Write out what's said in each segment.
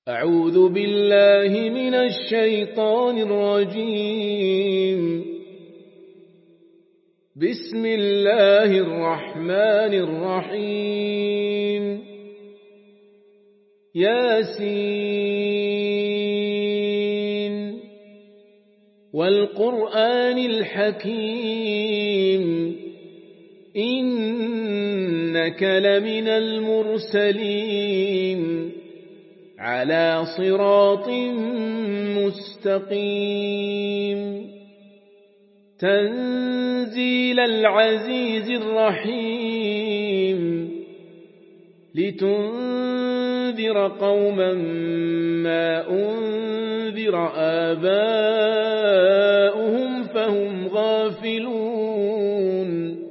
أعوذ بالله من الشيطان الرجيم. بسم الله الرحمن الرحيم. ياسين والقرآن الحكيم إنك لمن المرسلين على صراط مستقيم تنزيل العزيز الرحيم لتنذر قوما ما أنذر آباؤهم فهم غافلون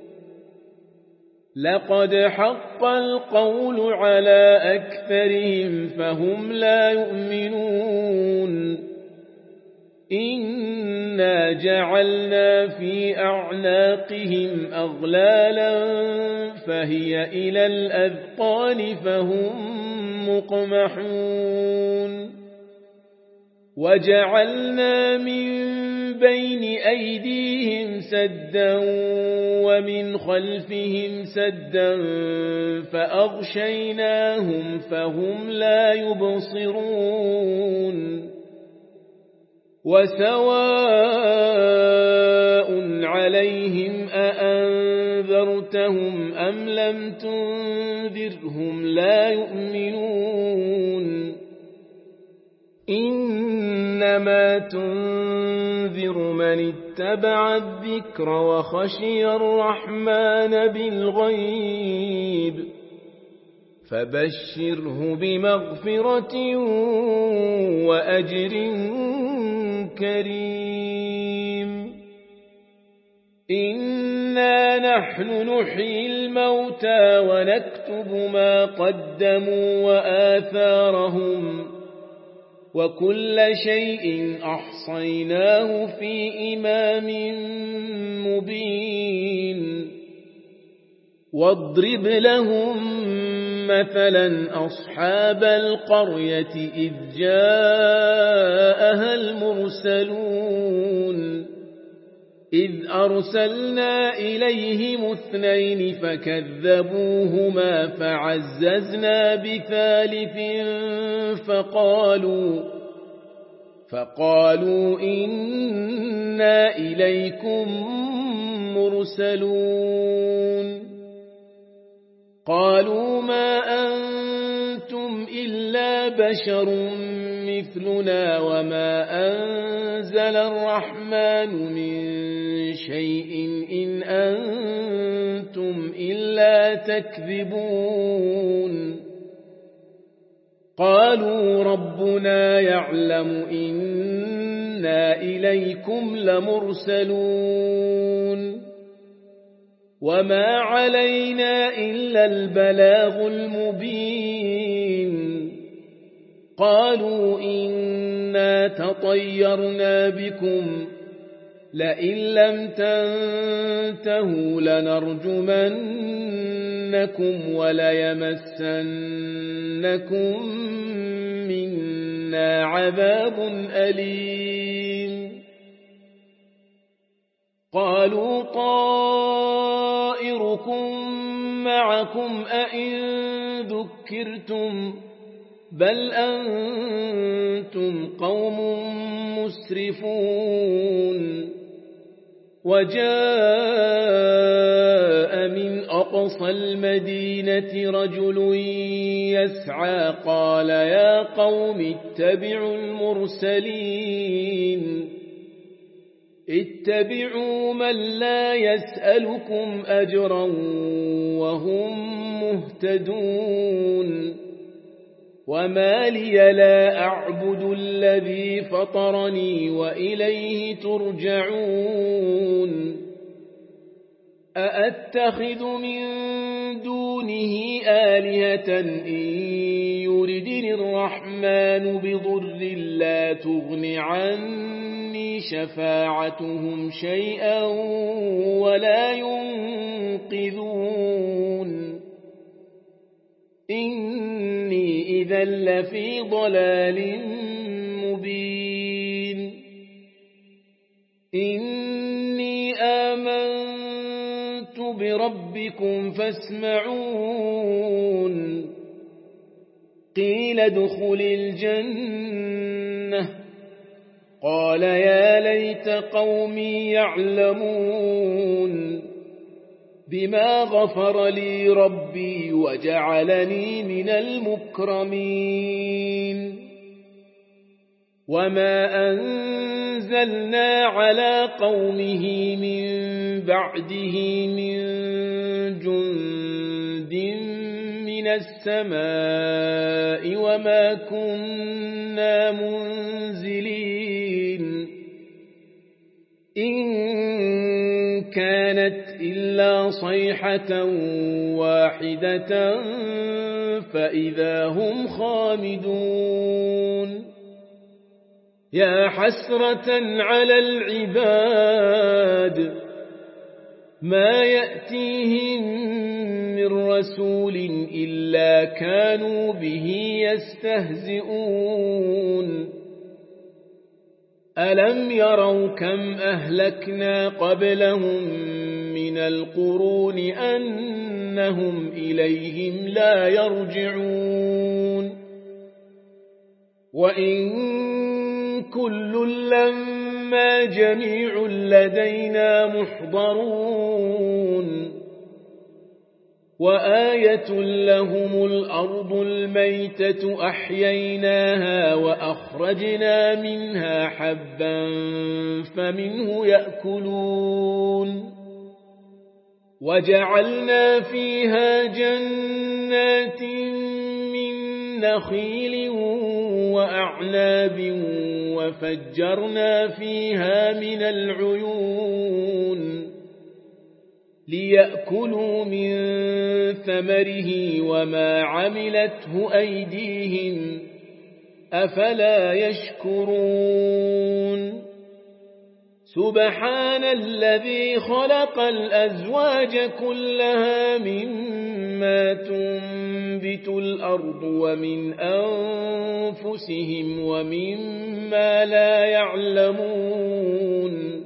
لقد حق القول على أكثرهم فهم لا يؤمنون إنا جعلنا في أعناقهم أغلالا فهي إلى الأذقان فهم مقمحون وجعلنا من بين أيديهم سدا ومن خلفهم سدا فأغشيناهم فهم لا يبصرون وسواء عليهم أأنذرتهم أم لم تنذرهم لا يؤمنون إنما تنذر من اتبع الذكر وخشي الرحمن بالغيب فبشره بمغفرة وأجر كريم إنا نحن نحيي الموتى ونكتب ما قدموا وآثارهم وكل شيء أحصيناه في إمام مبين واضرب لهم مثلا أصحاب القرية إذ جاءها المرسلون إذ أرسلنا إليهم 2 فكذبوهما فعززنا بثالث فقالوا إنا إليكم مرسلون قالوا ما أنتم إلا بشر مثلنا وما أنزل الرحمن من شيء إن أنتم إلا تكذبون قالوا ربنا يعلم إنا إليكم لمرسلون وما علينا إلا البلاغ المبين قالوا إنا تطيرنا بكم لئن لم تنتهوا لنرجمنكم وليمسنكم منا عذاب أليم قالوا طائركم معكم أئن ذكرتم بل أنتم قوم مسرفون وجاء من أقصى المدينة رجل يسعى قال يا قوم اتبعوا المرسلين اتبعوا من لا يسألكم أجرا وهم مهتدون وما لي لا أعبد الذي فطرني وإليه ترجعون أأتخذ من دونه آلهة إن يردني الرحمن بضر لا تغن عني شفاعتهم شيئا ولا ينقذون إذا لفي ضلال مبين إني آمنت بربكم فاسمعون قيل ادخل الجنة قال يا ليت قومي يعلمون بما غفر لي ربي وجعلني من المكرمين وما أنزلنا على قومه من بعده من جند من السماء وما كنا منزلين إن كانت إلا صيحة واحدة فإذا هم خامدون يا حسرة على العباد ما يأتيهم من رسول إلا كانوا به يستهزئون ألم يروا كم أهلكنا قبلهم من القرون أنهم إليهم لا يرجعون وإن كل لما جميع لدينا محضرون وآية لهم الأرض الميتة أحييناها وأخرجنا منها حبا فمنه يأكلون وجعلنا فيها جنات من نخيل وأعناب وفجرنا فيها من العيون ليأكلوا من ثمره وما عملته أيديهم أفلا يشكرون سبحان الذي خلق الأزواج كلها مما تنبت الأرض ومن أنفسهم ومما لا يعلمون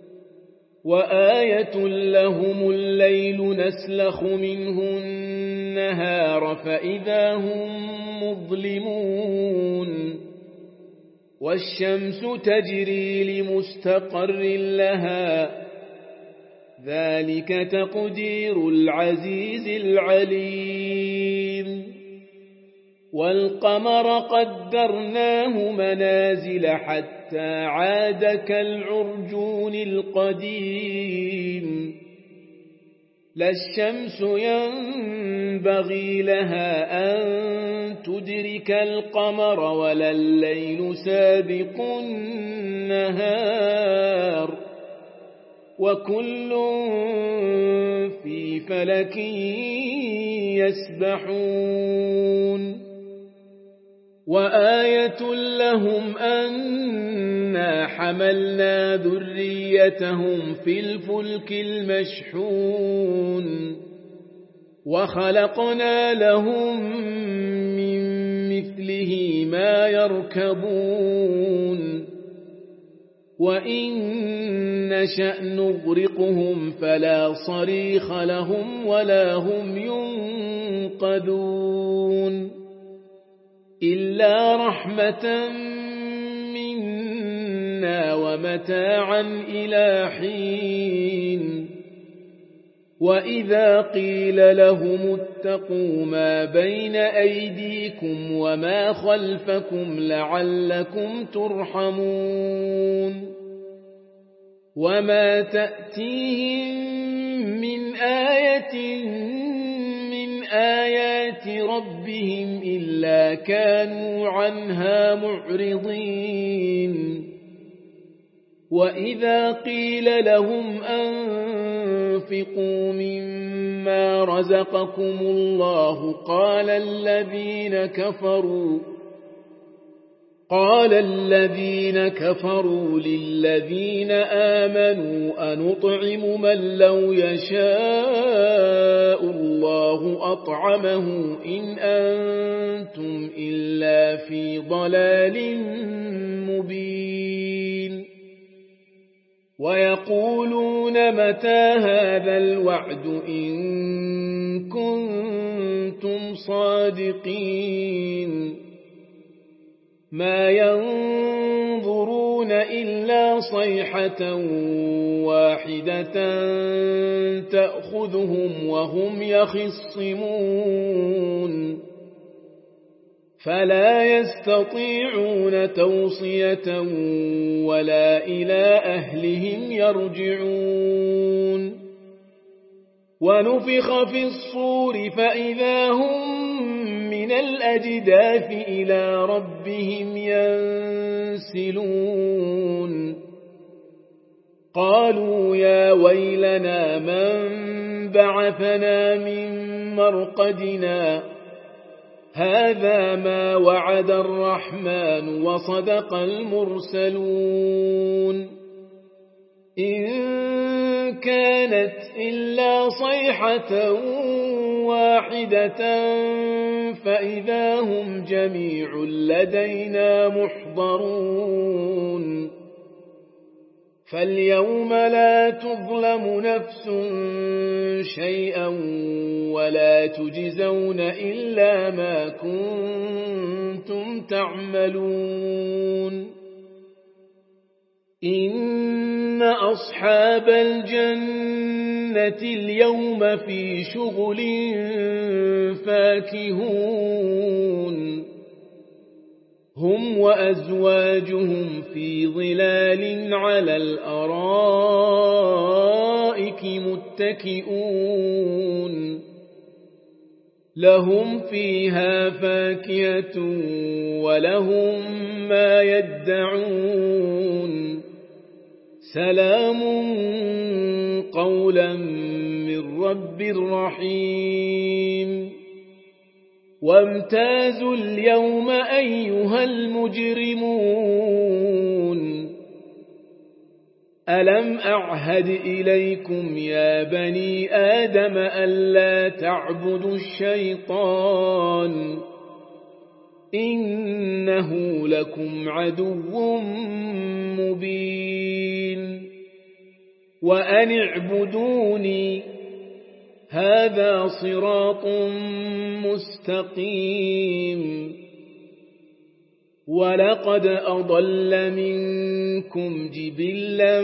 وآية لهم الليل نسلخ منه النهار فإذا هم مظلمون والشمس تجري لمستقر لها ذلك تقدير العزيز العليم والقمر قدرناه منازل حتى عاد كالعرجون القديم لا الشمس ينبغي لها أن تدرك القمر ولا الليل سابق النهار وكل في فلك يسبحون وآية لهم أنا حملنا ذريتهم في الفلك المشحون وخلقنا لهم من مثله ما يركبون وإن نشأ نغرقهم فلا صريخ لهم ولا هم ينقذون إلا رحمة منا ومتاعا إلى حين وإذا قيل لهم اتقوا ما بين أيديكم وما خلفكم لعلكم ترحمون وما تأتيهم من آية من آيات ربهم إلا كانوا عنها معرضين وإذا قيل لهم أنفقوا مما رزقكم الله قال الذين كفروا للذين آمنوا أنطعم من لو يشاء الله أطعمه إن أنتم إلا في ضلال مبين ويقولون متى هذا الوعد إن كنتم صادقين ما ينظرون إلا صيحة واحدة تأخذهم وهم يخصمون فلا يستطيعون توصية ولا إلى أهلهم يرجعون ونفخ في الصور فإذا هم من الأجداث إلى ربهم ينسلون قالوا يا ويلنا من بعثنا من مرقدنا هذا ما وعد الرحمن وصدق المرسلون إن كانت إلا صيحة واحدة فإذا هم جميع لدينا محضرون فاليوم لا تظلم نفس شيئا ولا تجزون إلا ما كنتم تعملون إن أصحاب الجنة اليوم في شغل فاكهون هم وأزواجهم في ظلال على الأرائك متكئون لهم فيها فاكهة ولهم ما يدعون سلام قولا من رب رحيم وامتازوا اليوم أيها المجرمون ألم أعهد إليكم يا بني آدم ألا تعبدوا الشيطان إنه لكم عدو مبين وأن اعبدوني هذا صراط مستقيم ولقد أضل منكم جبلا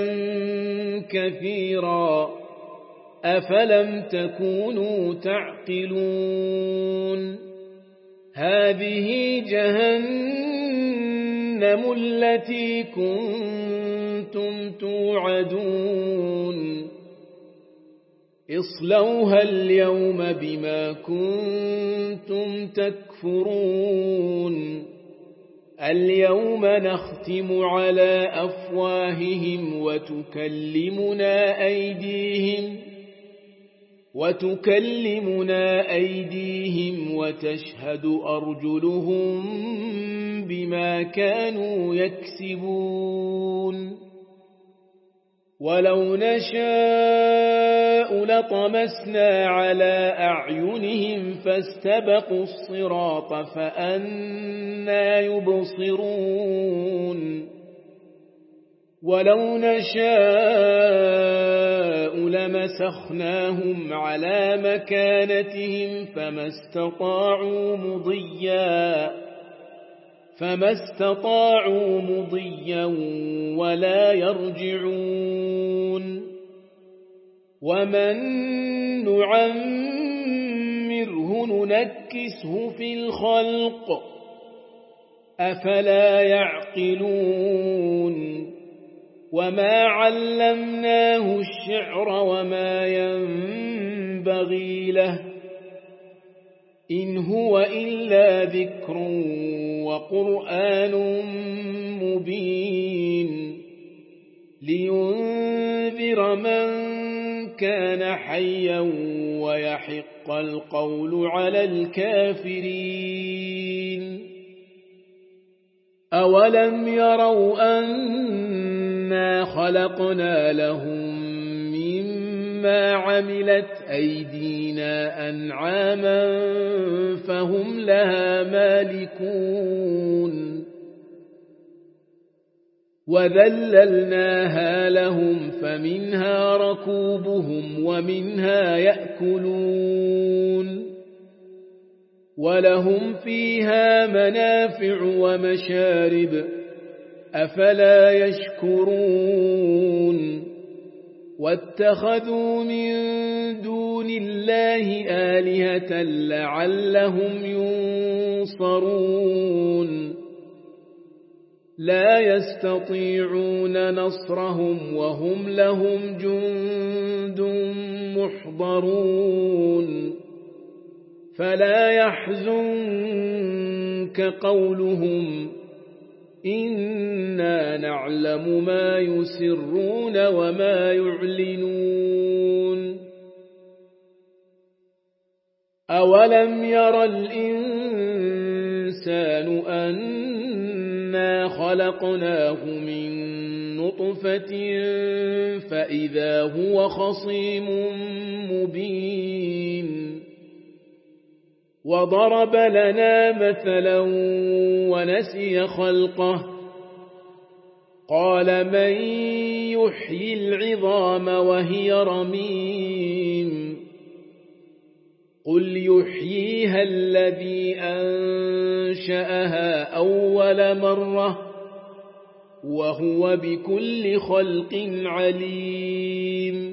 كثيرا أفلم تكونوا تعقلون هذه جهنم التي كنتم توعدون اصلوها اليوم بما كنتم تكفرون اليوم نختم على أفواههم وتكلمنا أيديهم وتشهد أرجلهم بما كانوا يكسبون ولو نشاء لطمسنا على أعينهم فاستبقوا الصراط فأنى يبصرون ولو نشاء لمسخناهم على مكانتهم فما استطاعوا مضيا ولا يرجعون ومن نعمره ننكسه في الخلق أفلا يعقلون وما علمناه الشعر وما ينبغي له إن هو إلا ذكر وقرآن مبين لينذر من كان حيا ويحق القول على الكافرين أولم يروا أنا خلقنا لهم مما عملت أيدينا أنعاما فهم لها مالكون وذللناها لهم فمنها ركوبهم ومنها يأكلون ولهم فيها منافع ومشارب أفلا يشكرون واتخذوا من دون الله آلهة لعلهم ينصرون لا يستطيعون نصرهم وهم لهم جند محضرون فلا يحزنك قولهم إنا نعلم ما يسرون وما يعلنون أولم ير الإنسان أنا خلقناه من نطفة فإذا هو خصيم مبين وضرب لنا مثلا ونسي خلقه قال من يحيي العظام وهي رميم قل يحييها الذي أنشأها أول مرة وهو بكل خلق عليم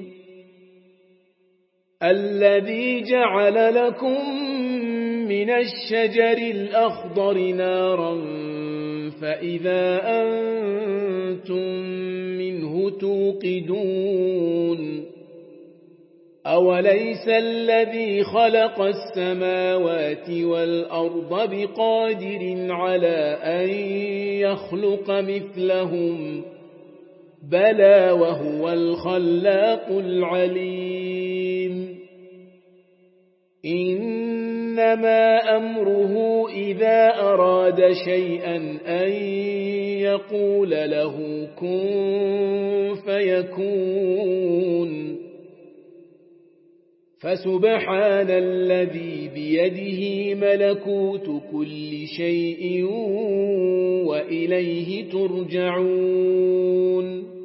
الذي جعل لكم من الشجر الأخضر نارا فإذا أنتم منه توقدون أوليس الذي خلق السماوات والأرض بقادر على أن يخلق مثلهم بلى وهو الخلاق العليم إنما أمره إذا أراد شيئا أن يقول له كن فيكون فسبحان الذي بيده ملكوت كل شيء وإليه ترجعون